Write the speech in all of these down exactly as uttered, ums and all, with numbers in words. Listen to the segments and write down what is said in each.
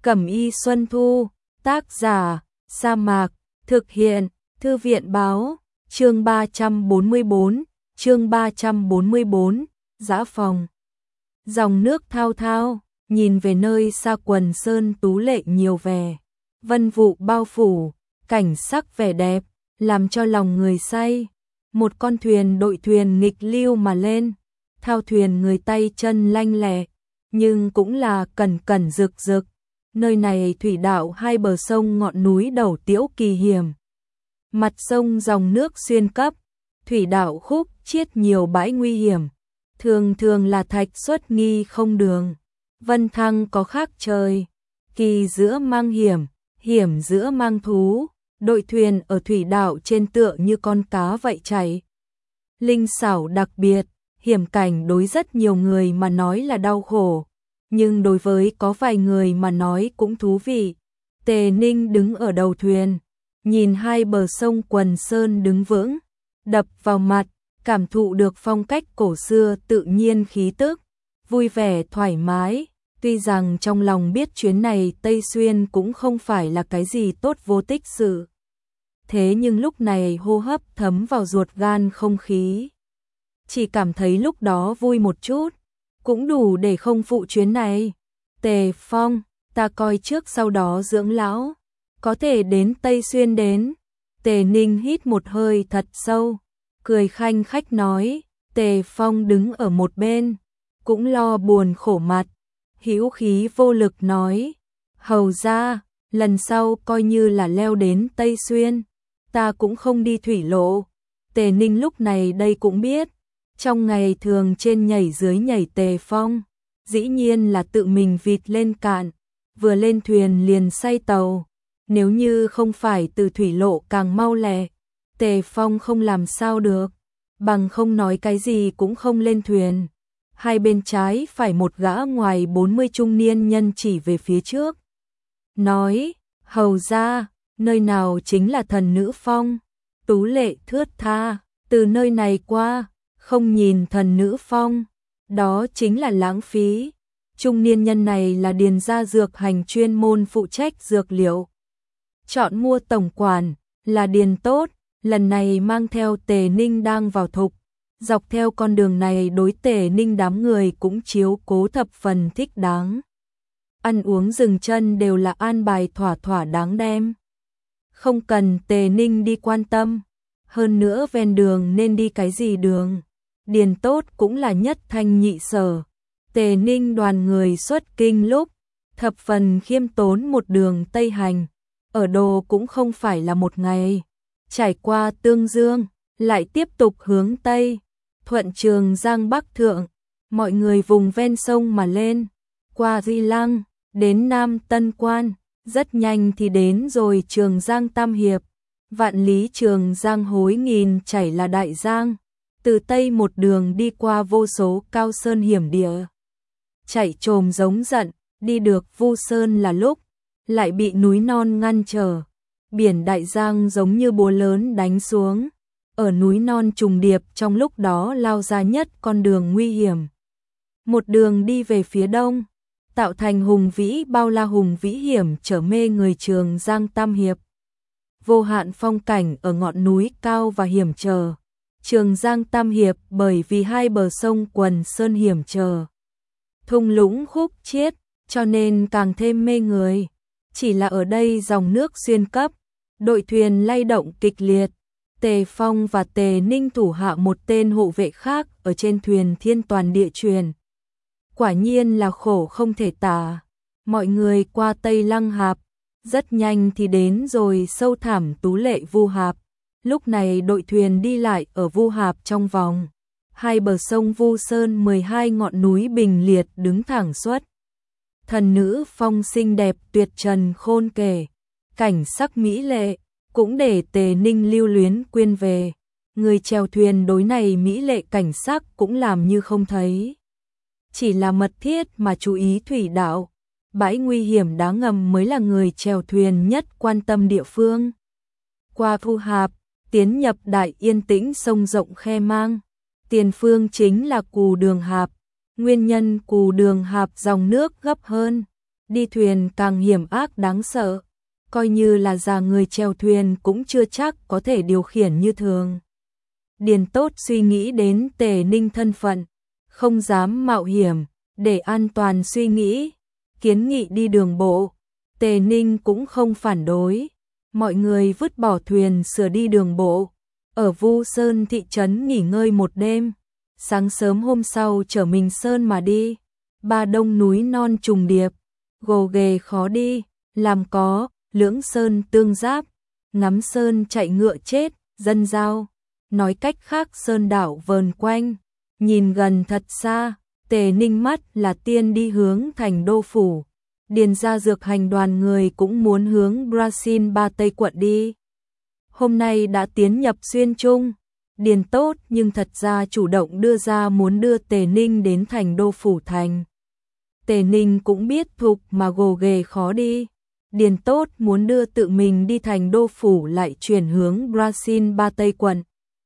Cẩm y Xuân Thu, tác giả, Sa Mạc, thực hiện, Thư viện báo, chương ba trăm bốn mươi bốn, chương ba trăm bốn mươi bốn, dã phòng. Dòng nước thao thao, nhìn về nơi xa quần sơn tú lệ nhiều vẻ, vân vụ bao phủ, cảnh sắc vẻ đẹp, làm cho lòng người say. Một con thuyền đội thuyền nghịch lưu mà lên, thao thuyền người tay chân lanh lẹ, nhưng cũng là cẩn cẩn rực rực. Nơi này thủy đạo hai bờ sông ngọn núi đầu tiễu kỳ hiểm. Mặt sông dòng nước xuyên cấp, thủy đạo khúc chiết nhiều bãi nguy hiểm. Thường thường là thạch xuất nghi không đường, vân thăng có khác trời. Kỳ giữa mang hiểm, hiểm giữa mang thú, đội thuyền ở thủy đạo trên tựa như con cá vậy chảy. Linh xảo đặc biệt, hiểm cảnh đối rất nhiều người mà nói là đau khổ, nhưng đối với có vài người mà nói cũng thú vị. Tề Ninh đứng ở đầu thuyền, nhìn hai bờ sông quần sơn đứng vững, đập vào mặt, cảm thụ được phong cách cổ xưa tự nhiên khí tức, vui vẻ thoải mái. Tuy rằng trong lòng biết chuyến này Tây Xuyên cũng không phải là cái gì tốt vô tích sự, thế nhưng lúc này hô hấp thấm vào ruột gan không khí. Chỉ cảm thấy lúc đó vui một chút, cũng đủ để không phụ chuyến này. Tề Phong, ta coi trước sau đó dưỡng lão, có thể đến Tây Xuyên đến. Tề Ninh hít một hơi thật sâu, cười khanh khách nói. Tề Phong đứng ở một bên, cũng lo buồn khổ mặt, hữu khí vô lực nói, hầu ra, lần sau coi như là leo đến Tây Xuyên, ta cũng không đi thủy lộ. Tề Ninh lúc này đây cũng biết, trong ngày thường trên nhảy dưới nhảy Tề Phong, dĩ nhiên là tự mình vịt lên cạn, vừa lên thuyền liền say tàu. Nếu như không phải từ thủy lộ càng mau lẹ, Tề Phong không làm sao được, bằng không nói cái gì cũng không lên thuyền. Hai bên trái phải một gã ngoài bốn mươi trung niên nhân chỉ về phía trước, nói, hầu ra, nơi nào chính là thần nữ phong, tú lệ thướt tha, từ nơi này qua, không nhìn thần nữ phong, đó chính là lãng phí. Trung niên nhân này là điền gia dược hành chuyên môn phụ trách dược liệu, chọn mua tổng quản, là điền tốt, lần này mang theo Tề Ninh đang vào thục. Dọc theo con đường này đối Tề Ninh đám người cũng chiếu cố thập phần thích đáng. Ăn uống dừng chân đều là an bài thỏa thỏa đáng đem. Không cần Tề Ninh đi quan tâm. Hơn nữa ven đường nên đi cái gì đường. Điền tốt cũng là nhất thanh nhị sở. Tề Ninh đoàn người xuất kinh lúc, thập phần khiêm tốn một đường Tây hành. Ở đồ cũng không phải là một ngày. Trải qua Tương Dương, lại tiếp tục hướng Tây. Thuận Trường Giang Bắc Thượng, mọi người vùng ven sông mà lên, qua Di Lăng, đến Nam Tân Quan, rất nhanh thì đến rồi Trường Giang Tam Hiệp. Vạn lý Trường Giang hối nghìn chảy là Đại Giang, từ Tây một đường đi qua vô số cao sơn hiểm địa. Chạy trồm giống giận, đi được Vu Sơn là lúc, lại bị núi non ngăn trở. Biển Đại Giang giống như búa lớn đánh xuống. Ở núi non trùng điệp trong lúc đó lao ra nhất con đường nguy hiểm. Một đường đi về phía đông, tạo thành hùng vĩ bao la hùng vĩ hiểm trở mê người Trường Giang Tam Hiệp. Vô hạn phong cảnh ở ngọn núi cao và hiểm trở. Trường Giang Tam Hiệp bởi vì hai bờ sông quần sơn hiểm trở, thung lũng khúc chiết, cho nên càng thêm mê người. Chỉ là ở đây dòng nước xuyên cấp, đội thuyền lay động kịch liệt. Tề Phong và Tề Ninh thủ hạ một tên hộ vệ khác ở trên thuyền thiên toàn địa truyền. Quả nhiên là khổ không thể tả. Mọi người qua Tây Lăng Hạp, rất nhanh thì đến rồi sâu thẳm tú lệ Vu Hạp. Lúc này đội thuyền đi lại ở Vu Hạp trong vòng. Hai bờ sông Vu Sơn mười hai ngọn núi bình liệt đứng thẳng suốt. Thần nữ phong xinh đẹp tuyệt trần khôn kể, cảnh sắc mỹ lệ. Cũng để Tề Ninh lưu luyến quên về. Người chèo thuyền đối này mỹ lệ cảnh sắc cũng làm như không thấy. Chỉ là mật thiết mà chú ý thủy đạo. Bãi nguy hiểm đá ngầm mới là người chèo thuyền nhất quan tâm địa phương. Qua Vu Hạp, tiến nhập đại yên tĩnh sông rộng khe mang. Tiền phương chính là Cù Đường Hạp. Nguyên nhân Cù Đường Hạp dòng nước gấp hơn. đi thuyền càng hiểm ác đáng sợ, coi như là già người chèo thuyền cũng chưa chắc có thể điều khiển như thường. Điền Tốt suy nghĩ đến Tề Ninh thân phận, không dám mạo hiểm, để an toàn suy nghĩ, kiến nghị đi đường bộ. Tề Ninh cũng không phản đối, mọi người vứt bỏ thuyền sửa đi đường bộ, ở Vu Sơn thị trấn nghỉ ngơi một đêm, sáng sớm hôm sau chở mình Sơn mà đi. Ba đông núi non trùng điệp, gồ ghề khó đi, làm có, lưỡng sơn tương giáp, ngắm sơn chạy ngựa chết, dân giao. Nói cách khác sơn đảo vờn quanh, nhìn gần thật xa, Tề Ninh mắt là tiên đi hướng thành đô phủ. Điền ra dược hành đoàn người cũng muốn hướng Brazil Ba Tây quận đi. Hôm nay đã tiến nhập xuyên trung, Điền Tốt nhưng thật ra chủ động đưa ra muốn đưa Tề Ninh đến thành đô phủ thành. Tề Ninh cũng biết thục mà gồ ghề khó đi. Điền Tốt muốn đưa tự mình đi thành đô phủ lại chuyển hướng Brazil Ba Tây quận.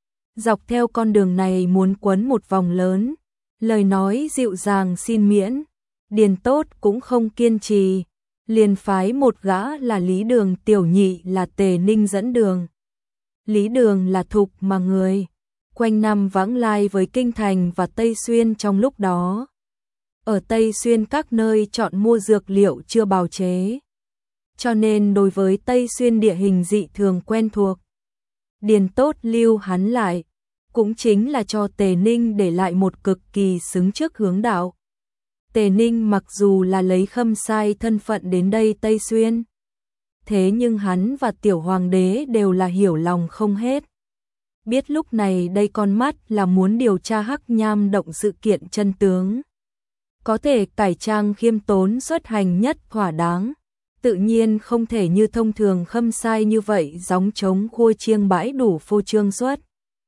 Dọc theo con đường này muốn quấn một vòng lớn, lời nói dịu dàng xin miễn. Điền Tốt cũng không kiên trì, liền phái một gã là Lý Đường tiểu nhị là Tề Ninh dẫn đường. Lý Đường là thục mà người, quanh năm vãng lai với Kinh Thành và Tây Xuyên trong lúc đó. Ở Tây Xuyên các nơi chọn mua dược liệu chưa bào chế, cho nên đối với Tây Xuyên địa hình dị thường quen thuộc. Điền Tốt lưu hắn lại, cũng chính là cho Tề Ninh để lại một cực kỳ xứng trước hướng đạo. Tề Ninh mặc dù là lấy Khâm Sai thân phận đến đây Tây Xuyên, thế nhưng hắn và tiểu hoàng đế đều là hiểu lòng không hết. Biết lúc này đây con mắt là muốn điều tra Hắc Nham động sự kiện chân tướng. Có thể cải trang khiêm tốn xuất hành nhất thỏa đáng, tự nhiên không thể như thông thường Khâm Sai như vậy gióng trống khua chiêng bãi đủ phô trương xuất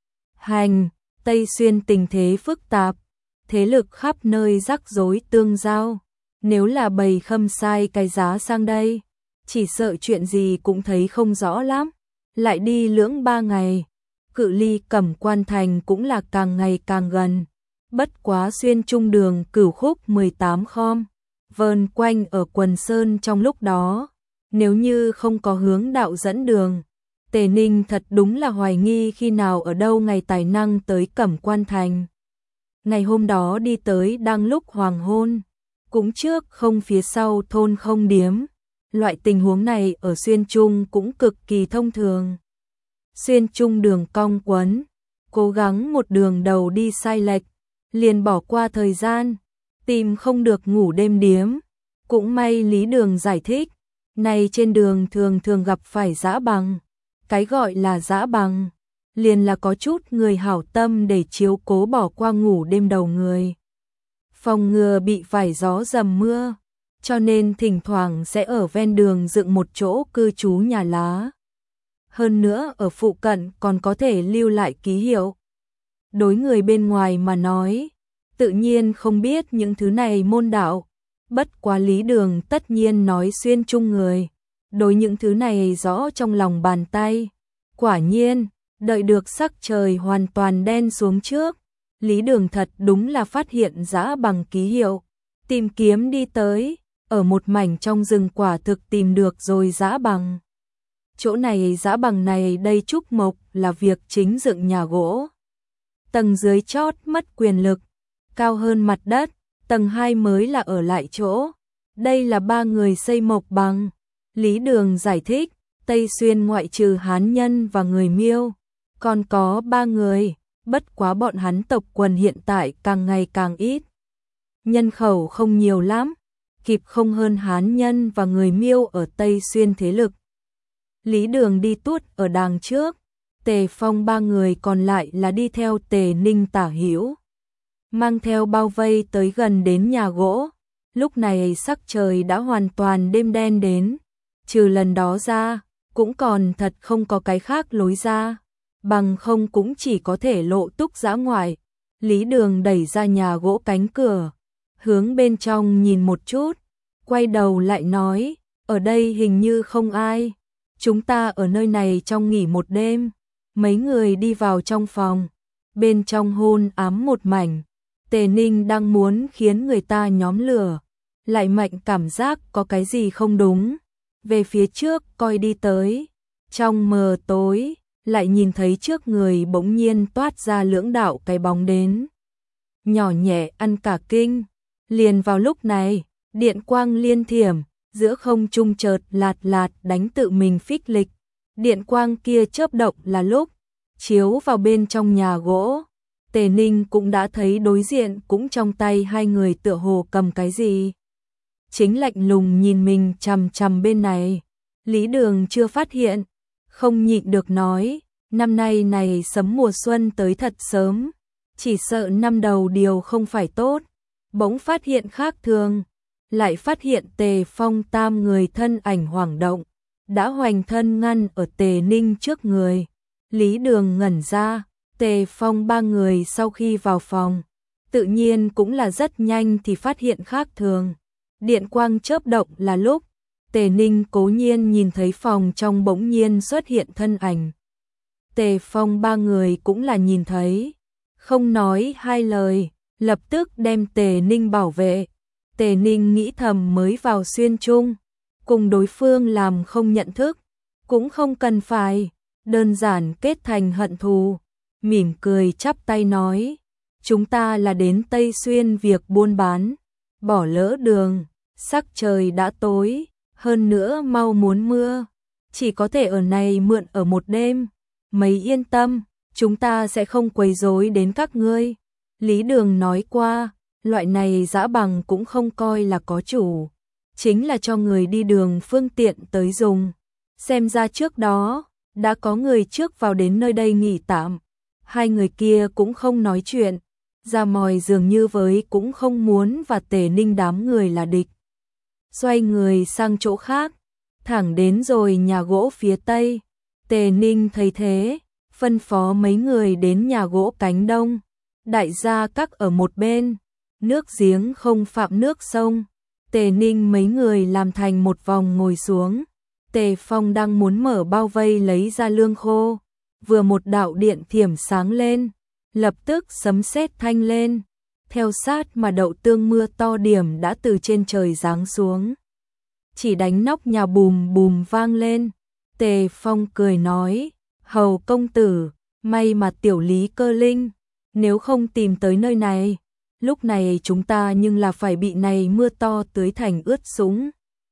hành. Tây Xuyên tình thế phức tạp, thế lực khắp nơi rắc rối tương giao, nếu là bầy Khâm Sai cái giá sang đây, chỉ sợ chuyện gì cũng thấy không rõ lắm. Lại đi lưỡng ba ngày, cự ly Cẩm Quan thành cũng là càng ngày càng gần. Bất quá xuyên trung đường Cửu Khúc mười tám khom, vờn quanh ở quần sơn trong lúc đó, nếu như không có hướng đạo dẫn đường, Tề Ninh thật đúng là hoài nghi khi nào ở đâu ngày tài năng tới Cẩm Quan thành. Ngày hôm đó đi tới đang lúc hoàng hôn, cũng trước không phía sau thôn không điếm. Loại tình huống này ở xuyên trung cũng cực kỳ thông thường. Xuyên trung đường cong quấn, cố gắng một đường đầu đi sai lệch, liền bỏ qua thời gian, tìm không được ngủ đêm điếm. Cũng may Lý Đường giải thích, này trên đường thường thường gặp phải dã bằng. Cái gọi là dã bằng, liền là có chút người hảo tâm để chiếu cố bỏ qua ngủ đêm đầu người. Phòng ngừa bị phải gió dầm mưa, cho nên thỉnh thoảng sẽ ở ven đường dựng một chỗ cư trú nhà lá. Hơn nữa ở phụ cận còn có thể lưu lại ký hiệu. Đối người bên ngoài mà nói, tự nhiên không biết những thứ này môn đạo. Bất quá Lý Đường tất nhiên nói xuyên chung người, đối những thứ này rõ trong lòng bàn tay. Quả nhiên, đợi được sắc trời hoàn toàn đen xuống trước, Lý Đường thật đúng là phát hiện dã bằng ký hiệu. Tìm kiếm đi tới, ở một mảnh trong rừng quả thực tìm được rồi dã bằng. Chỗ này dã bằng này đây trúc mộc là việc chính dựng nhà gỗ. Tầng dưới chót mất quyền lực, cao hơn mặt đất, tầng hai mới là ở lại chỗ. Đây là ba người xây mộc bằng. Lý Đường giải thích, Tây Xuyên ngoại trừ Hán nhân và người Miêu, còn có ba người, bất quá bọn hắn tộc quần hiện tại càng ngày càng ít. Nhân khẩu không nhiều lắm, kịp không hơn Hán nhân và người Miêu ở Tây Xuyên thế lực. Lý Đường đi tuốt ở đàng trước, Tề Phong ba người còn lại là đi theo Tề Ninh tả hữu, mang theo bao vây tới gần đến nhà gỗ. Lúc này sắc trời đã hoàn toàn đêm đen đến, trừ lần đó ra, cũng còn thật không có cái khác lối ra, bằng không cũng chỉ có thể lộ túc dã ngoại. Lý Đường đẩy ra nhà gỗ cánh cửa, hướng bên trong nhìn một chút, quay đầu lại nói, ở đây hình như không ai, chúng ta ở nơi này trong nghỉ một đêm. Mấy người đi vào trong phòng, bên trong hôn ám một mảnh. Tề Ninh đang muốn khiến người ta nhóm lửa, lại mạnh cảm giác có cái gì không đúng. Về phía trước coi đi tới, trong mờ tối, lại nhìn thấy trước người bỗng nhiên toát ra lưỡng đạo cái bóng đến. Nhỏ nhẹ ăn cả kinh, liền vào lúc này, điện quang liên thiểm, giữa không trung chợt lạt lạt đánh tự mình phích lịch. Điện quang kia chớp động là lúc, chiếu vào bên trong nhà gỗ. Tề Ninh cũng đã thấy đối diện cũng trong tay hai người tựa hồ cầm cái gì. Chính lạnh lùng nhìn mình chằm chằm bên này. Lý Đường chưa phát hiện, không nhịn được nói, năm nay này sấm mùa xuân tới thật sớm, chỉ sợ năm đầu điều không phải tốt. Bỗng phát hiện khác thường, lại phát hiện Tề Phong tam người thân ảnh hoảng động, đã hoành thân ngăn ở Tề Ninh trước người. Lý Đường ngẩn ra, Tề Phong ba người sau khi vào phòng, tự nhiên cũng là rất nhanh thì phát hiện khác thường. Điện quang chớp động là lúc, Tề Ninh cố nhiên nhìn thấy phòng trong bỗng nhiên xuất hiện thân ảnh. Tề Phong ba người cũng là nhìn thấy, không nói hai lời, lập tức đem Tề Ninh bảo vệ. Tề Ninh nghĩ thầm mới vào xuyên chung, cùng đối phương làm không nhận thức, cũng không cần phải, đơn giản kết thành hận thù. Mỉm cười chắp tay nói, chúng ta là đến Tây Xuyên việc buôn bán, bỏ lỡ đường, sắc trời đã tối, hơn nữa mau muốn mưa, chỉ có thể ở này mượn ở một đêm. Mấy yên tâm, chúng ta sẽ không quấy rối đến các ngươi. Lý Đường nói qua, loại này dã bằng cũng không coi là có chủ, chính là cho người đi đường phương tiện tới dùng. Xem ra trước đó, đã có người trước vào đến nơi đây nghỉ tạm. Hai người kia cũng không nói chuyện, ra mòi dường như với cũng không muốn và Tề Ninh đám người là địch. Xoay người sang chỗ khác, thẳng đến rồi nhà gỗ phía tây. Tề Ninh thấy thế, phân phó mấy người đến nhà gỗ cánh đông. Đại gia các ở một bên, nước giếng không phạm nước sông. Tề Ninh mấy người làm thành một vòng ngồi xuống. Tề Phong đang muốn mở bao vây lấy ra lương khô, vừa một đạo điện thiểm sáng lên, lập tức sấm sét thanh lên, theo sát mà đậu tương mưa to điểm đã từ trên trời giáng xuống, chỉ đánh nóc nhà bùm bùm vang lên. Tề Phong cười nói, hầu công tử, may mà tiểu Lý Cơ Linh, nếu không tìm tới nơi này, lúc này chúng ta nhưng là phải bị này mưa to tưới thành ướt sũng.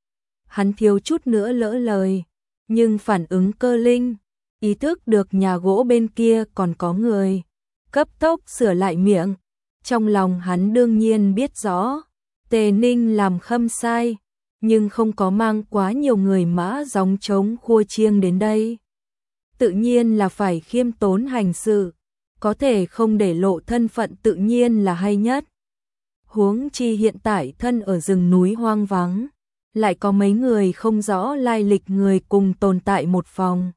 Hắn thiếu chút nữa lỡ lời, nhưng phản ứng Cơ Linh, ý thức được nhà gỗ bên kia còn có người, cấp tốc sửa lại miệng. Trong lòng hắn đương nhiên biết rõ, Tề Ninh làm khâm sai, nhưng không có mang quá nhiều người mã gióng trống khua chiêng đến đây. Tự nhiên là phải khiêm tốn hành sự, có thể không để lộ thân phận tự nhiên là hay nhất. Huống chi hiện tại thân ở rừng núi hoang vắng, lại có mấy người không rõ lai lịch người cùng tồn tại một phòng.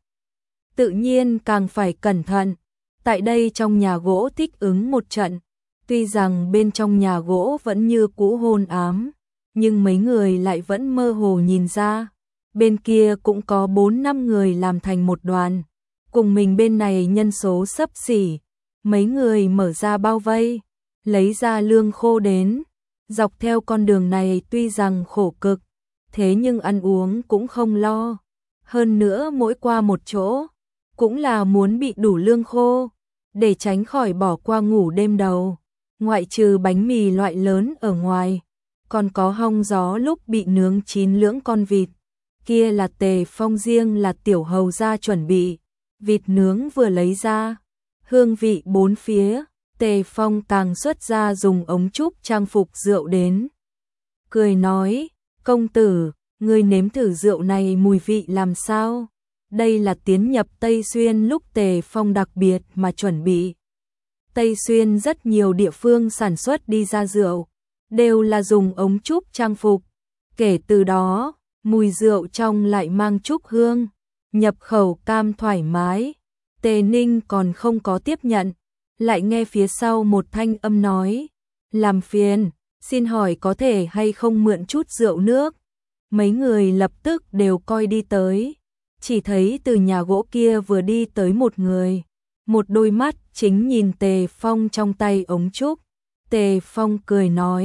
Tự nhiên càng phải cẩn thận, tại đây trong nhà gỗ thích ứng một trận, tuy rằng bên trong nhà gỗ vẫn như cũ hôn ám, nhưng mấy người lại vẫn mơ hồ nhìn ra, bên kia cũng có bốn năm người làm thành một đoàn, cùng mình bên này nhân số xấp xỉ. Mấy người mở ra bao vây, lấy ra lương khô đến, dọc theo con đường này tuy rằng khổ cực, thế nhưng ăn uống cũng không lo, hơn nữa mỗi qua một chỗ, cũng là muốn bị đủ lương khô, để tránh khỏi bỏ qua ngủ đêm đầu. Ngoại trừ bánh mì loại lớn ở ngoài, còn có hong gió lúc bị nướng chín lưỡng con vịt, kia là Tề Phong riêng là tiểu hầu ra chuẩn bị, vịt nướng vừa lấy ra, hương vị bốn phía. Tề Phong càng xuất ra dùng ống trúc trang phục rượu đến, cười nói, công tử, ngươi nếm thử rượu này mùi vị làm sao? Đây là tiến nhập Tây Xuyên lúc Tề Phong đặc biệt mà chuẩn bị. Tây Xuyên rất nhiều địa phương sản xuất đi ra rượu, đều là dùng ống trúc trang phục. Kể từ đó, mùi rượu trong lại mang trúc hương, nhập khẩu cam thoải mái. Tề Ninh còn không có tiếp nhận, lại nghe phía sau một thanh âm nói, làm phiền, xin hỏi có thể hay không mượn chút rượu nước. Mấy người lập tức đều coi đi tới, chỉ thấy từ nhà gỗ kia vừa đi tới một người, một đôi mắt chính nhìn Tề Phong trong tay ống trúc. Tề Phong cười nói,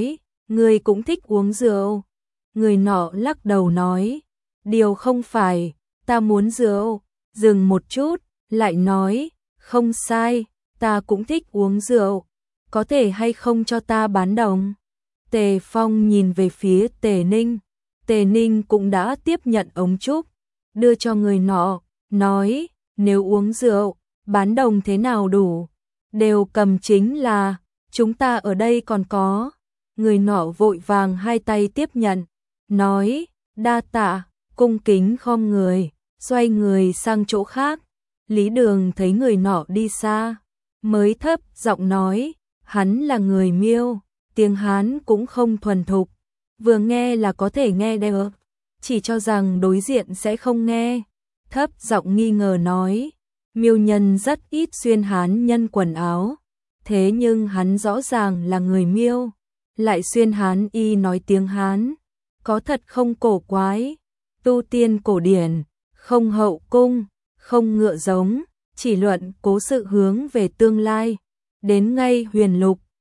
Người cũng thích uống rượu. Người nọ lắc đầu nói, điều không phải, ta muốn rượu. Dừng một chút, lại nói, không sai, ta cũng thích uống rượu. Có thể hay không cho ta bán đồng? Tề Phong nhìn về phía Tề Ninh. Tề Ninh cũng đã tiếp nhận ống trúc, đưa cho người nọ, nói, nếu uống rượu, bán đồng thế nào đủ? Đều cầm chính là, chúng ta ở đây còn có. Người nọ vội vàng hai tay tiếp nhận, nói, đa tạ, cung kính khom người, xoay người sang chỗ khác. Lý Đường thấy người nọ đi xa, mới thấp giọng nói, hắn là người Miêu, tiếng Hán cũng không thuần thục, vừa nghe là có thể nghe được, chỉ cho rằng đối diện sẽ không nghe. Thấp giọng nghi ngờ nói, Miêu nhân rất ít xuyên Hán nhân quần áo, thế nhưng hắn rõ ràng là người Miêu, lại xuyên Hán y nói tiếng Hán, có thật không cổ quái? Tu tiên cổ điển, không hậu cung, không ngựa giống, chỉ luận cố sự hướng về tương lai. Đến ngay huyền lục,